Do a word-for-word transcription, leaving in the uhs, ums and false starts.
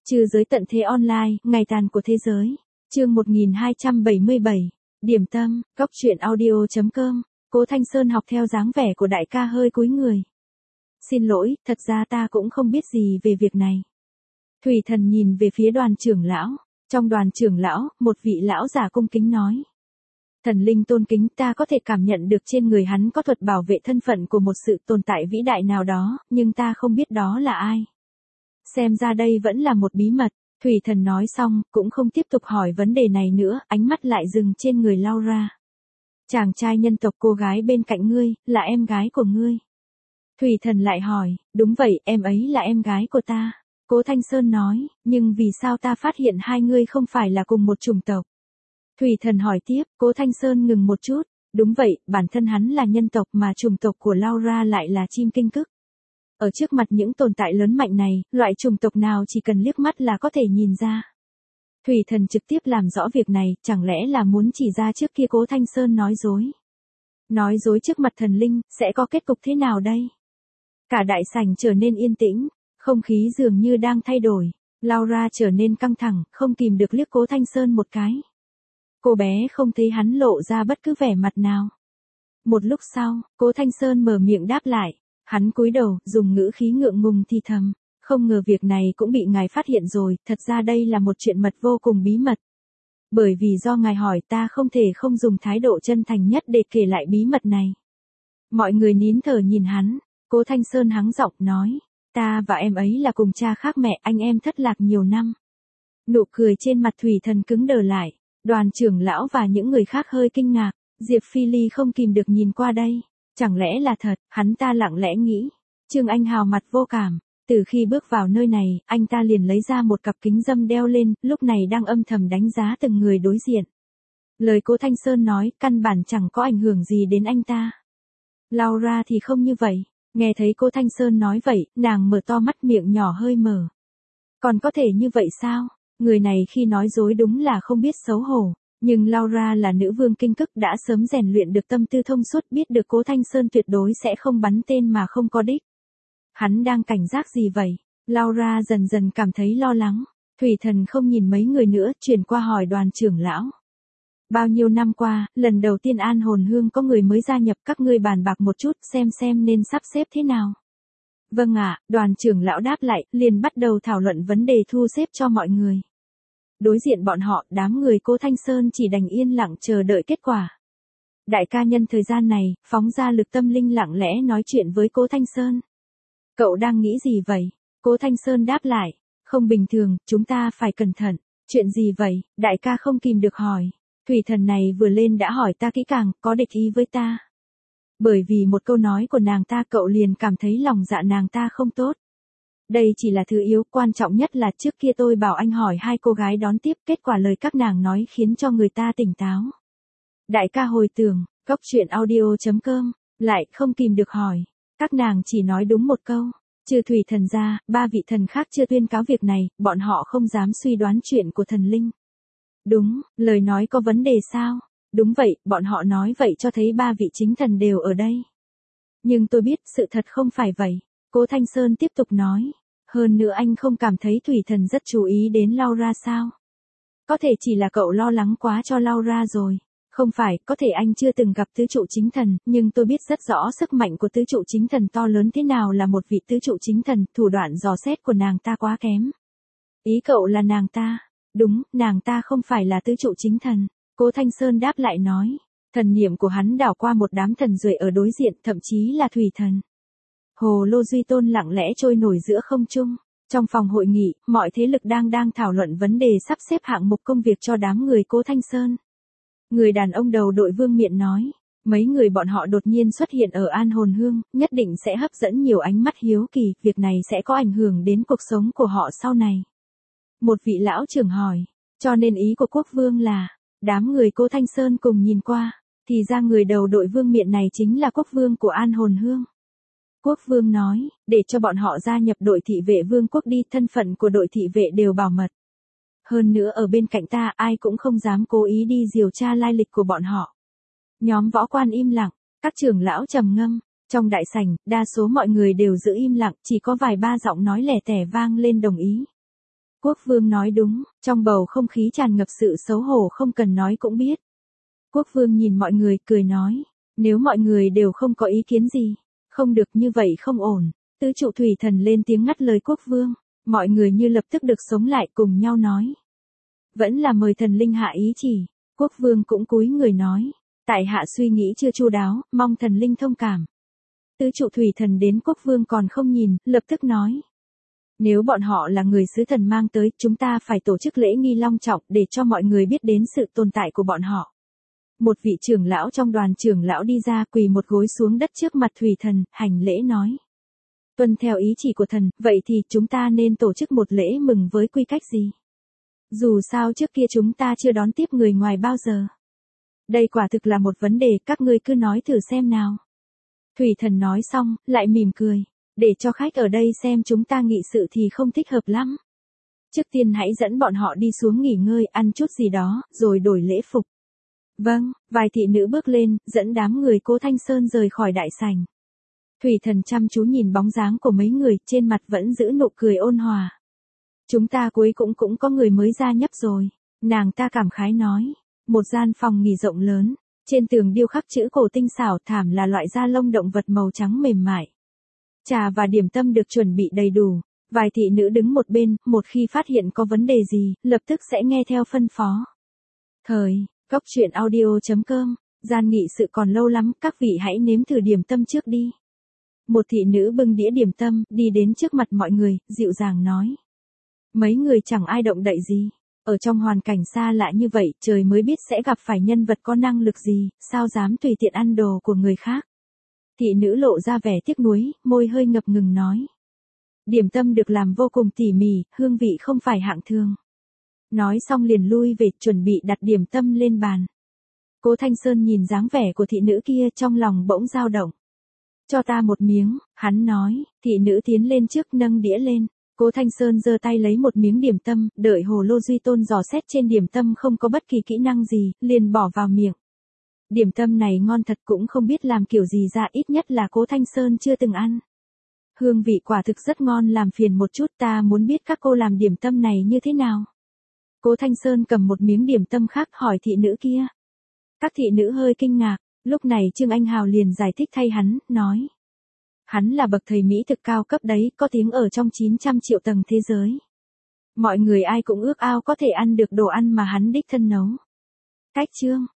Trừ giới tận thế online, ngày tàn của thế giới. Chương một nghìn hai trăm bảy mươi bảy. Điểm tâm, cốc truyện audio chấm com. Cố Thanh Sơn học theo dáng vẻ của đại ca hơi cúi người. Xin lỗi, thật ra ta cũng không biết gì về việc này. Thủy Thần nhìn về phía đoàn trưởng lão. Trong đoàn trưởng lão, một vị lão giả cung kính nói. Thần linh tôn kính, ta có thể cảm nhận được trên người hắn có thuật bảo vệ thân phận của một sự tồn tại vĩ đại nào đó, nhưng ta không biết đó là ai. Xem ra đây vẫn là một bí mật. Thủy Thần nói xong, cũng không tiếp tục hỏi vấn đề này nữa, ánh mắt lại dừng trên người Laura. Chàng trai nhân tộc cô gái bên cạnh ngươi, là em gái của ngươi. Thủy Thần lại hỏi, đúng vậy, em ấy là em gái của ta. Cố Thanh Sơn nói, nhưng vì sao ta phát hiện hai ngươi không phải là cùng một chủng tộc? Thủy Thần hỏi tiếp, Cố Thanh Sơn ngừng một chút, đúng vậy, bản thân hắn là nhân tộc mà chủng tộc của Laura lại là chim kinh cức. Ở trước mặt những tồn tại lớn mạnh này, loại chủng tộc nào chỉ cần liếc mắt là có thể nhìn ra. Thủy Thần trực tiếp làm rõ việc này, chẳng lẽ là muốn chỉ ra trước kia Cố Thanh Sơn nói dối. Nói dối trước mặt thần linh, sẽ có kết cục thế nào đây? Cả đại sảnh trở nên yên tĩnh, không khí dường như đang thay đổi. Laura trở nên căng thẳng, không kìm được liếc Cố Thanh Sơn một cái. Cô bé không thấy hắn lộ ra bất cứ vẻ mặt nào. Một lúc sau, Cố Thanh Sơn mở miệng đáp lại. Hắn cúi đầu, dùng ngữ khí ngượng ngùng thì thầm. Không ngờ việc này cũng bị ngài phát hiện rồi, thật ra đây là một chuyện mật vô cùng bí mật. Bởi vì do ngài hỏi ta không thể không dùng thái độ chân thành nhất để kể lại bí mật này. Mọi người nín thở nhìn hắn, Cố Thanh Sơn hắng giọng nói. Ta và em ấy là cùng cha khác mẹ, anh em thất lạc nhiều năm. Nụ cười trên mặt Thủy Thần cứng đờ lại, đoàn trưởng lão và những người khác hơi kinh ngạc, Diệp Phi Ly không kìm được nhìn qua đây. Chẳng lẽ là thật, hắn ta lặng lẽ nghĩ. Trương Anh Hào mặt vô cảm, từ khi bước vào nơi này, anh ta liền lấy ra một cặp kính râm đeo lên, lúc này đang âm thầm đánh giá từng người đối diện. Lời Cố Thanh Sơn nói, căn bản chẳng có ảnh hưởng gì đến anh ta. Laura thì không như vậy, nghe thấy Cố Thanh Sơn nói vậy, nàng mở to mắt, miệng nhỏ hơi mở. Còn có thể như vậy sao? Người này khi nói dối đúng là không biết xấu hổ. Nhưng Laura là nữ vương kinh cức đã sớm rèn luyện được tâm tư thông suốt, biết được Cố Thanh Sơn tuyệt đối sẽ không bắn tên mà không có đích. Hắn đang cảnh giác gì vậy? Laura dần dần cảm thấy lo lắng. Thủy Thần không nhìn mấy người nữa, chuyển qua hỏi đoàn trưởng lão. Bao nhiêu năm qua, lần đầu tiên An Hồn Hương có người mới gia nhập, các ngươi bàn bạc một chút xem xem nên sắp xếp thế nào. Vâng ạ, đoàn trưởng lão đáp lại, liền bắt đầu thảo luận vấn đề thu xếp cho mọi người. Đối diện bọn họ, đám người Cố Thanh Sơn chỉ đành yên lặng chờ đợi kết quả. Đại ca nhân thời gian này, phóng ra lực tâm linh lặng lẽ nói chuyện với Cố Thanh Sơn. Cậu đang nghĩ gì vậy? Cố Thanh Sơn đáp lại. Không bình thường, chúng ta phải cẩn thận. Chuyện gì vậy? Đại ca không kìm được hỏi. Thủy Thần này vừa lên đã hỏi ta kỹ càng, có địch ý với ta. Bởi vì một câu nói của nàng ta, cậu liền cảm thấy lòng dạ nàng ta không tốt. Đây chỉ là thứ yếu, quan trọng nhất là trước kia tôi bảo anh hỏi hai cô gái đón tiếp, kết quả lời các nàng nói khiến cho người ta tỉnh táo. Đại ca hồi tưởng, cốc truyện audio chấm com, lại không kìm được hỏi. Các nàng chỉ nói đúng một câu. Trừ Thủy Thần ra, ba vị thần khác chưa tuyên cáo việc này, bọn họ không dám suy đoán chuyện của thần linh. Đúng, lời nói có vấn đề sao? Đúng vậy, bọn họ nói vậy cho thấy ba vị chính thần đều ở đây. Nhưng tôi biết sự thật không phải vậy. Cố Thanh Sơn tiếp tục nói. Hơn nữa anh không cảm thấy Thủy Thần rất chú ý đến Laura sao? Có thể chỉ là cậu lo lắng quá cho Laura rồi. Không phải, có thể anh chưa từng gặp tứ trụ chính thần, nhưng tôi biết rất rõ sức mạnh của tứ trụ chính thần to lớn thế nào là một vị tứ trụ chính thần, thủ đoạn dò xét của nàng ta quá kém. Ý cậu là nàng ta? Đúng, nàng ta không phải là tứ trụ chính thần. Cố Thanh Sơn đáp lại nói. Thần niệm của hắn đảo qua một đám thần duệ ở đối diện, thậm chí là Thủy Thần. Hồ lô duy tôn lặng lẽ trôi nổi giữa không trung. Trong phòng hội nghị, mọi thế lực đang đang thảo luận vấn đề sắp xếp hạng mục công việc cho đám người Cố Thanh Sơn. Người đàn ông đầu đội vương miện nói, mấy người bọn họ đột nhiên xuất hiện ở An Hồn Hương, nhất định sẽ hấp dẫn nhiều ánh mắt hiếu kỳ, việc này sẽ có ảnh hưởng đến cuộc sống của họ sau này. Một vị lão trưởng hỏi, cho nên ý của quốc vương là, đám người Cố Thanh Sơn cùng nhìn qua, thì ra người đầu đội vương miện này chính là quốc vương của An Hồn Hương. Quốc vương nói, để cho bọn họ gia nhập đội thị vệ vương quốc đi, thân phận của đội thị vệ đều bảo mật. Hơn nữa ở bên cạnh ta ai cũng không dám cố ý đi điều tra lai lịch của bọn họ. Nhóm võ quan im lặng, các trưởng lão trầm ngâm, trong đại sảnh, đa số mọi người đều giữ im lặng, chỉ có vài ba giọng nói lẻ tẻ vang lên đồng ý. Quốc vương nói đúng, trong bầu không khí tràn ngập sự xấu hổ không cần nói cũng biết. Quốc vương nhìn mọi người cười nói, nếu mọi người đều không có ý kiến gì, không được như vậy không ổn. Tứ trụ thủy thần lên tiếng ngắt lời quốc vương, mọi người như lập tức được sống lại cùng nhau nói. Vẫn là mời thần linh hạ ý chỉ, quốc vương cũng cúi người nói, tại hạ suy nghĩ chưa chu đáo, mong thần linh thông cảm. Tứ trụ thủy thần đến quốc vương còn không nhìn, lập tức nói. Nếu bọn họ là người sứ thần mang tới, chúng ta phải tổ chức lễ nghi long trọng để cho mọi người biết đến sự tồn tại của bọn họ. Một vị trưởng lão trong đoàn trưởng lão đi ra quỳ một gối xuống đất trước mặt thủy thần, hành lễ nói. Tuân theo ý chỉ của thần, vậy thì chúng ta nên tổ chức một lễ mừng với quy cách gì? Dù sao trước kia chúng ta chưa đón tiếp người ngoài bao giờ. Đây quả thực là một vấn đề, các ngươi cứ nói thử xem nào. Thủy thần nói xong, lại mỉm cười. Để cho khách ở đây xem chúng ta nghị sự thì không thích hợp lắm. Trước tiên hãy dẫn bọn họ đi xuống nghỉ ngơi, ăn chút gì đó, rồi đổi lễ phục. Vâng, vài thị nữ bước lên, dẫn đám người Cố Thanh Sơn rời khỏi đại sảnh. Thủy thần chăm chú nhìn bóng dáng của mấy người, trên mặt vẫn giữ nụ cười ôn hòa. Chúng ta cuối cũng cũng có người mới gia nhập rồi. Nàng ta cảm khái nói. Một gian phòng nghỉ rộng lớn, trên tường điêu khắc chữ cổ tinh xảo, thảm là loại da lông động vật màu trắng mềm mại. Trà và điểm tâm được chuẩn bị đầy đủ. Vài thị nữ đứng một bên, một khi phát hiện có vấn đề gì, lập tức sẽ nghe theo phân phó. Thời, Cốc truyện audio chấm com, gian nghị sự còn lâu lắm, các vị hãy nếm thử điểm tâm trước đi. Một thị nữ bưng đĩa điểm tâm, đi đến trước mặt mọi người, dịu dàng nói. Mấy người chẳng ai động đậy gì. Ở trong hoàn cảnh xa lạ như vậy, trời mới biết sẽ gặp phải nhân vật có năng lực gì, sao dám tùy tiện ăn đồ của người khác. Thị nữ lộ ra vẻ tiếc nuối, môi hơi ngập ngừng nói. Điểm tâm được làm vô cùng tỉ mỉ, hương vị không phải hạng thường. Nói xong liền lui về, chuẩn bị đặt điểm tâm lên bàn. Cố Thanh Sơn nhìn dáng vẻ của thị nữ kia, trong lòng bỗng dao động. Cho ta một miếng, hắn nói. Thị nữ tiến lên trước, nâng đĩa lên. Cố Thanh Sơn giơ tay lấy một miếng điểm tâm, đợi Hồ Lô Duy Tôn dò xét trên điểm tâm không có bất kỳ kỹ năng gì, liền bỏ vào miệng. Điểm tâm này ngon thật, cũng không biết làm kiểu gì ra, ít nhất là Cố Thanh Sơn chưa từng ăn. Hương vị quả thực rất ngon, làm phiền một chút, ta muốn biết các cô làm điểm tâm này như thế nào. Cố Thanh Sơn cầm một miếng điểm tâm khác hỏi thị nữ kia. Các thị nữ hơi kinh ngạc, lúc này Trương Anh Hào liền giải thích thay hắn, nói. Hắn là bậc thầy mỹ thực cao cấp đấy, có tiếng ở trong chín trăm triệu tầng thế giới. Mọi người ai cũng ước ao có thể ăn được đồ ăn mà hắn đích thân nấu. Cách chương